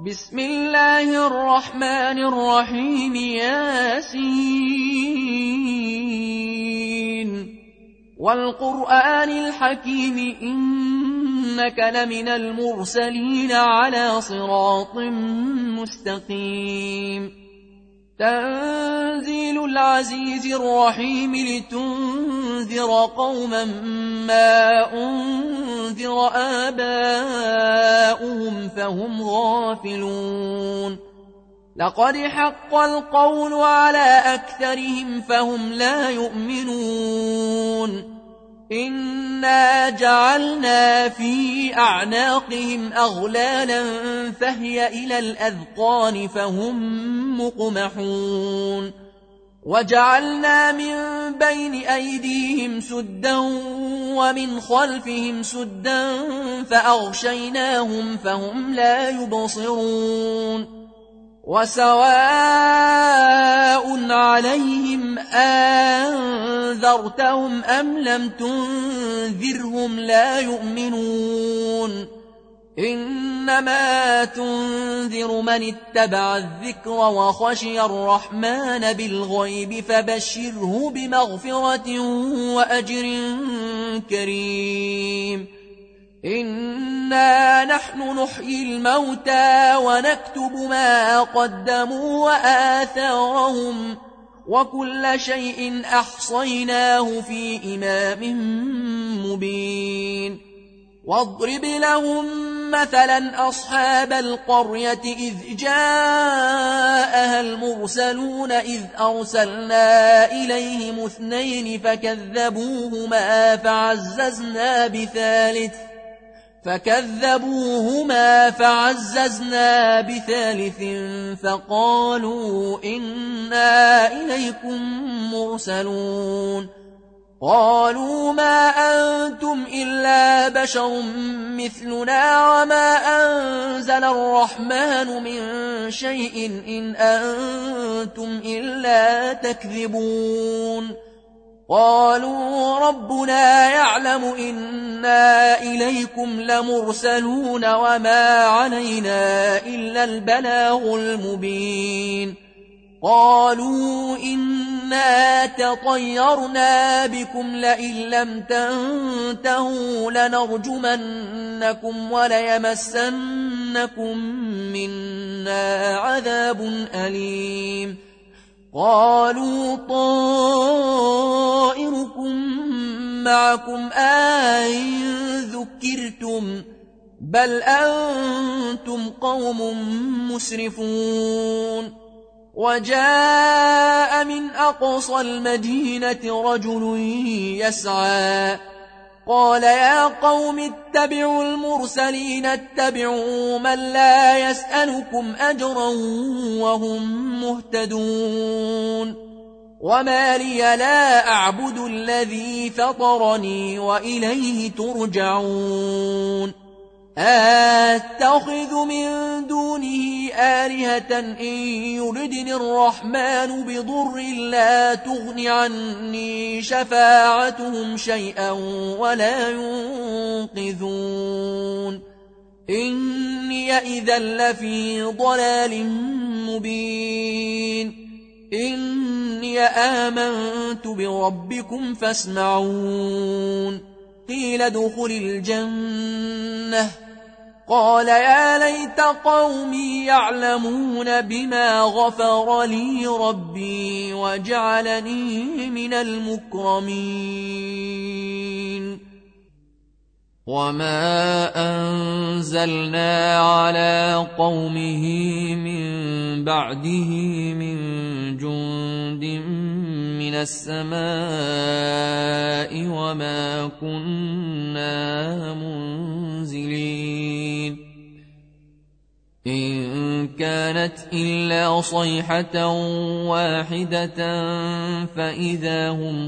بسم الله الرحمن الرحيم ياسين والقرآن الحكيم إنك لمن المرسلين على صراط مستقيم تنزيل العزيز الرحيم لتنذر قوما ما أنذر آباؤهم فهم غافلون لقد حق القول على أكثرهم فهم لا يؤمنون إنا جعلنا في أعناقهم أغلالا فهي إلى الأذقان فهم مقمحون وجعلنا من بين أيديهم سدا ومن خلفهم سدا فأغشيناهم فهم لا يبصرون وسواء عليهم أنذرتهم أم لم تنذرهم لا يؤمنون إنما تنذر من اتبع الذكر وخشي الرحمن بالغيب فبشره بمغفرة وأجر كريم إنا نحن نحيي الموتى ونكتب ما قدموا وآثارهم وكل شيء أحصيناه في إمام مبين واضرب لهم مثلا أصحاب القرية إذ جاءها المرسلون إذ أرسلنا إليهم اثنين فكذبوهما فعززنا بثالث فقالوا إنا إليكم مرسلون قالوا ما أنتم إلا بشر مثلنا وما أنزل الرحمن من شيء إن أنتم إلا تكذبون قالوا ربنا يعلم إنا إليكم لمرسلون وما علينا إلا البلاغ المبين قالوا إنا تطيرنا بكم لئن لم تنتهوا لنرجمنكم وليمسنكم منا عذاب أليم قالوا طائركم معكم أئن ذكرتم بل أنتم قوم مسرفون وجاء من أقصى المدينة رجل يسعى قال يا قوم اتبعوا المرسلين اتبعوا من لا يسألكم أجرا وهم مهتدون وما لي لا أعبد الذي فطرني وإليه ترجعون أتخذ من دونه آلهة إن يردني الرحمن بضر لا تغن عني شفاعتهم شيئا ولا ينقذون إني إذا لفي ضلال مبين إني آمنت بربكم فاسمعون قيل ادخل الجنة قال يا ليت قومي يعلمون بما غفر لي ربي وجعلني من المكرمين وما أنزلنا على قومه من بعده من جند من السماء وما كنا منزلين إن كانت إلا صيحة واحدة فإذا هم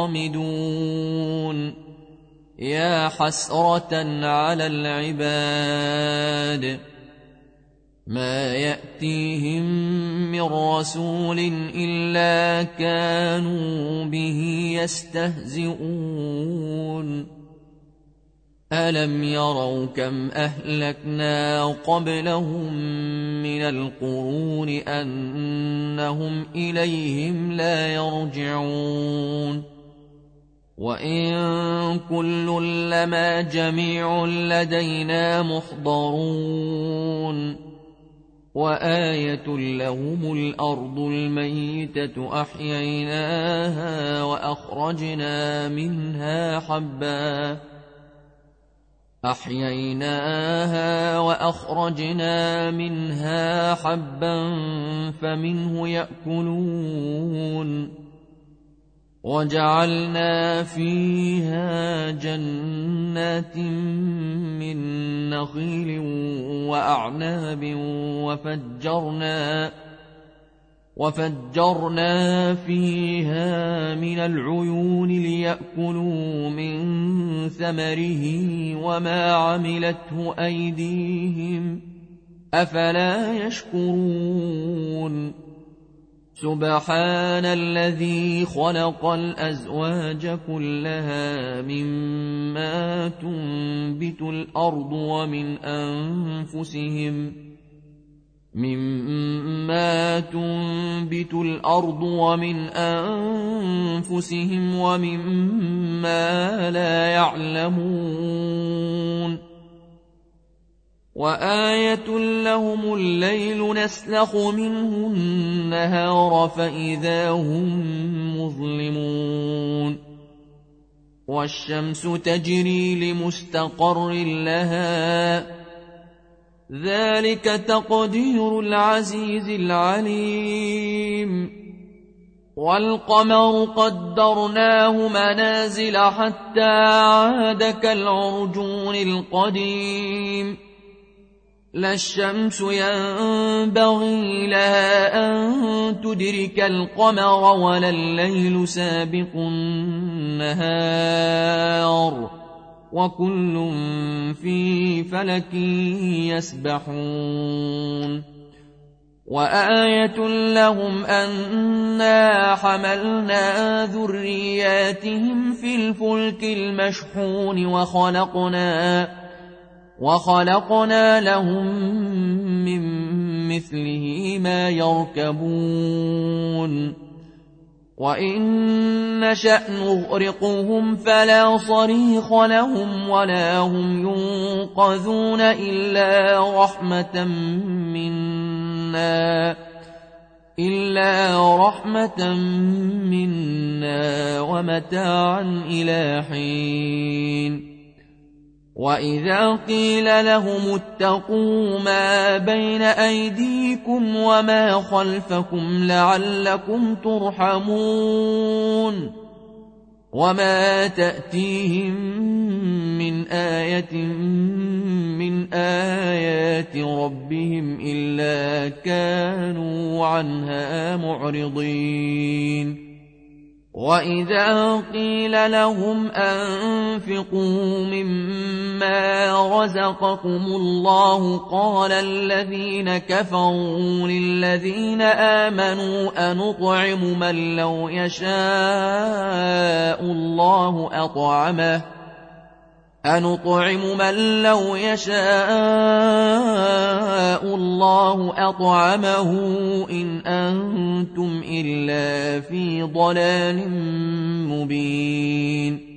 خامدون يا حسرة على العباد ما يأتيهم من رسول إلا كانوا به يستهزئون ألم يروا كم أهلكنا قبلهم من القرون أنهم إليهم لا يرجعون وإن كل لما جميع لدينا محضرون وآية لهم الأرض الميتة أحييناها وأخرجنا منها حبا فمنه يأكلون وجعلنا فيها جنات من نخيل وأعناب وفجرنا فيها من العيون ليأكلوا من ثمره وما عملته أيديهم أفلا يشكرون سبحان الذي خلق الأزواج كلها مما تنبت الأرض ومن أنفسهم ومما لا يعلمون وآية لهم الليل نسلخ منه النهار فإذا هم مظلمون والشمس تجري لمستقر لها ذلك تقدير العزيز العليم والقمر قدرناه منازل حتى عاد كالعرجون القديم لا الشمس ينبغي لها أن تدرك القمر ولا الليل سابق النهار وكل في فلك يسبحون وآية لهم أنا حملنا ذرياتهم في الفلك المشحون وخلقنا لهم من مثله ما يركبون وإن نشأ نغرقهم فلا صريخ لهم ولا هم ينقذون إلا رحمة منا ومتاعا إلى حين وإذا قيل لهم اتقوا ما بين أيديكم وما خلفكم لعلكم ترحمون وما تأتيهم من آية من آيات ربهم إلا كانوا عنها معرضين وإذا قيل لهم أنفقوا مما رزقكم الله قال الذين كفروا للذين آمنوا أنطعم من لو يشاء الله أطعمه إن أنتم إلا في ضلال مبين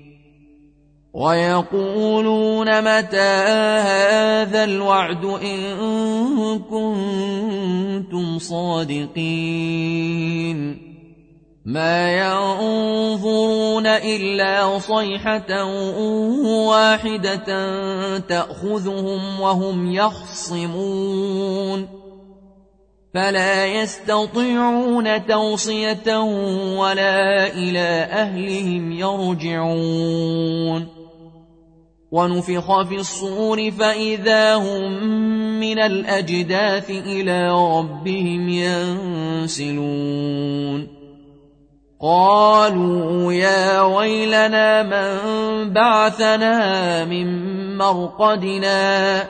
ويقولون متى هذا الوعد إن كنتم صادقين ما ينظرون إلا صيحة واحدة تأخذهم وهم يخصمون فلا يستطيعون توصية ولا إلى أهلهم يرجعون ونفخ في الصور فإذا هم من الأجداث إلى ربهم ينسلون قالوا يا ويلنا من بعثنا من مرقدنا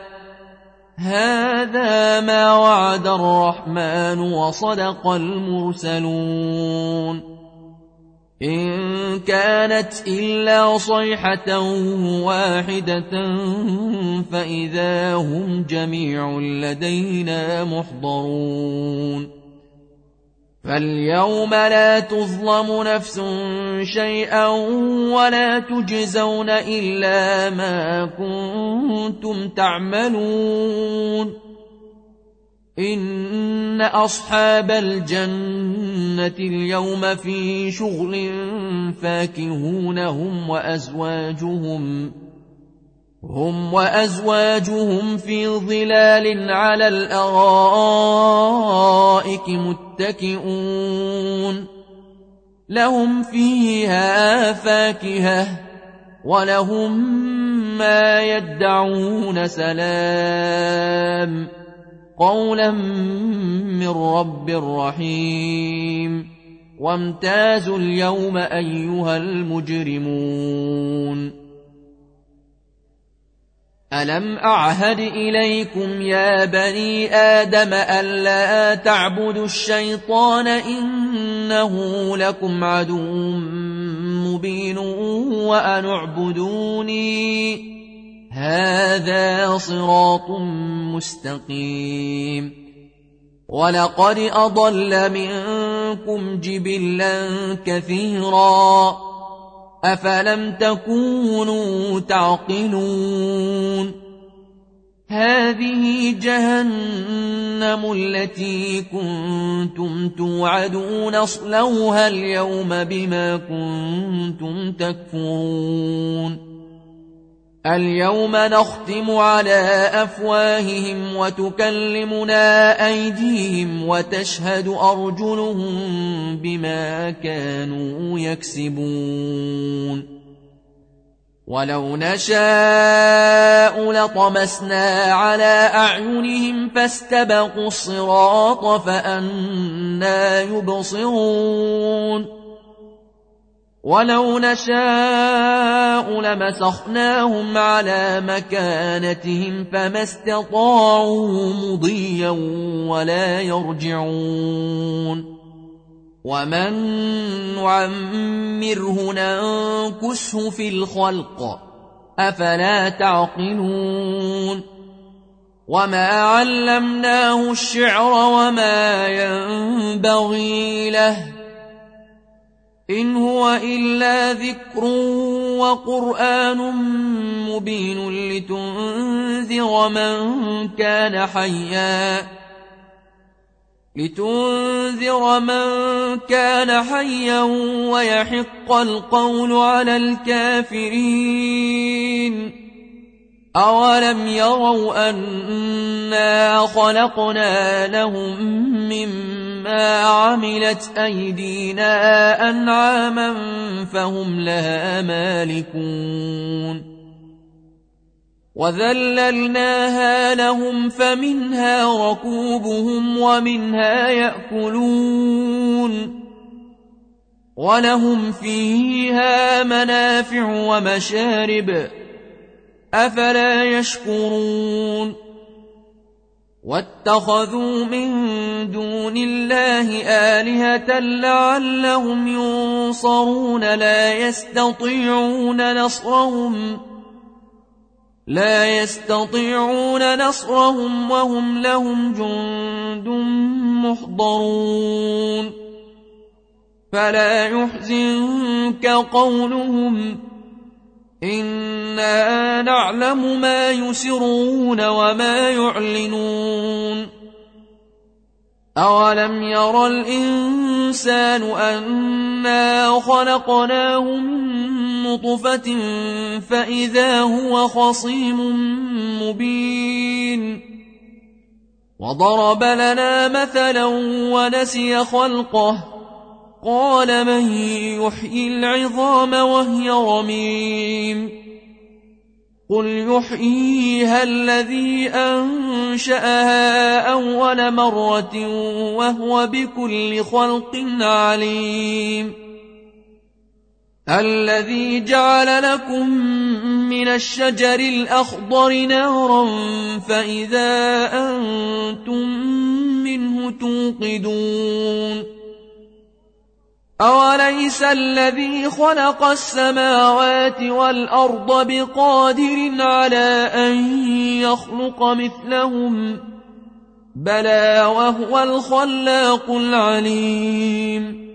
هذا ما وعد الرحمن وصدق المرسلون إن كانت إلا صيحة واحدة فإذا هم جميع لدينا محضرون فاليوم لا تظلم نفس شيئا ولا تجزون إلا ما كنتم تعملون إن أصحاب الجنة اليوم في شغل فاكهون هم وأزواجهم في ظلال على الأرائك متكئون لهم فيها فاكهة ولهم ما يدعون سلام قولا من رب رحيم وامتازوا اليوم أيها المجرمون ألم أعهد إليكم يا بني آدم ألا تعبدوا الشيطان إنه لكم عدو مبين وأن اعبدوني هذا صراط مستقيم ولقد أضل منكم جبلا كثيرا أفلم تكونوا تعقلون هذه جهنم التي كنتم توعدون اصلوها اليوم بما كنتم تكفرون اليوم نختم على أفواههم وتكلمنا أيديهم وتشهد أرجلهم بما كانوا يكسبون ولو نشاء لطمسنا على أعينهم فاستبقوا الصراط فأنى يبصرون ولو نشاء لمسخناهم على مكانتهم فما استطاعوا مضيا ولا يرجعون ومن نعمره ننكسه في الخلق أفلا تعقلون وما علمناه الشعر وما ينبغي له إن هو إلا ذكر وقرآن مبين لتنذر من كان حيا ويحق القول على الكافرين أولم يروا أنا خلقنا لهم مما عملت أيدينا أنعاما فهم لها مالكون وذللناها لهم فمنها ركوبهم ومنها يأكلون ولهم فيها منافع ومشارب أفلا يشكرون واتخذوا من دون الله آلهة لعلهم ينصرون لا يستطيعون نصرهم وهم لهم جند محضرون فلا يحزنك قولهم إنا نعلم ما يسرون وما يعلنون أولم ير الإنسان أنا خلقناه من نطفة فإذا هو خصيم مبين وضرب لنا مثلا ونسي خلقه قال من يحيي العظام وهي رميم قل يحييها الذي أنشأها أول مرة وهو بكل خلق عليم الذي جعل لكم من الشجر الأخضر نارا فإذا أنتم منه توقدون أوليس الذي خلق السماوات والأرض بقادر على أن يخلق مثلهم بلى وهو الخلاق العليم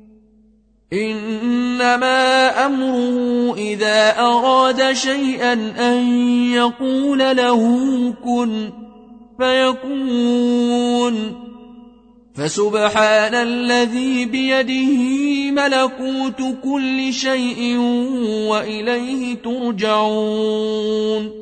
إنما أمره إذا أراد شيئا أن يقول له كن فيكون فسبحان الذي بيده ملكوت كل شيء وإليه ترجعون